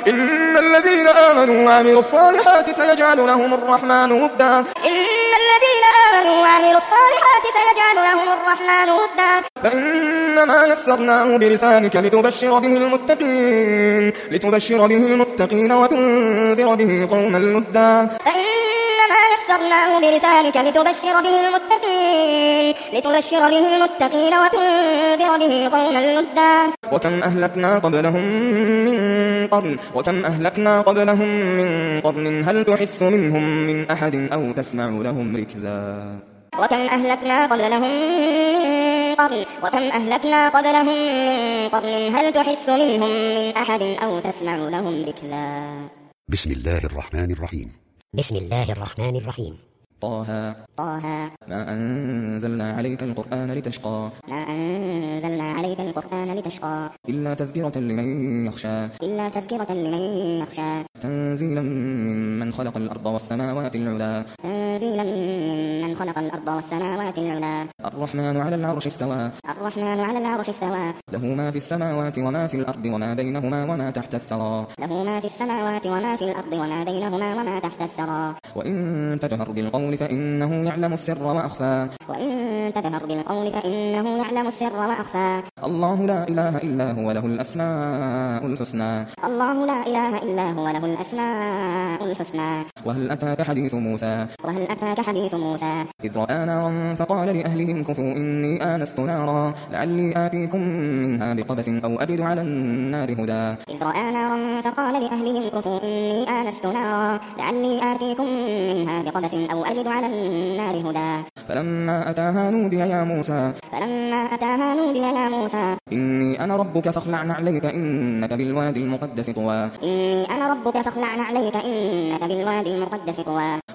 إن الذين آمنوا وعملوا الصالحات سيجعل لهم الرحمن ودا فإنما يسرناه بلسانك لتبشر به المتقين وتنذر به قوما لدا وكم أهلكنا قبلهم من قرن هل تحس منهم من أحد أو تسمع لهم ركزا وكم أهلكنا قبلهم من قرن هل تحس منهم من أحد أو تسمع لهم ركزا. بسم الله الرحمن الرحيم. طه ما أنزلنا عليك القرآن لتشقى إلا تذكرة لمن يخشى تنزيلا ممن خلق الأرض والسماوات العلى الرحمن على العرش استوى له ما في السماوات وما في الأرض وما بينهما وما تحت الثرى وإن تجهر بالقول فإنه يعلم السر وأخفى الله لا إله إلا هو له الأسماء الحسنى وهل أتاك حديث موسى إذ رأى نارا فقال لأهلهم كثوا إني آنست نارا لعلي آتيكم منها بقبس أو أجد على النار هدى فلما أتاها نودي يا موسى إني أنا ربك فاخلع نعليك إنك بالوادي المقدس طوى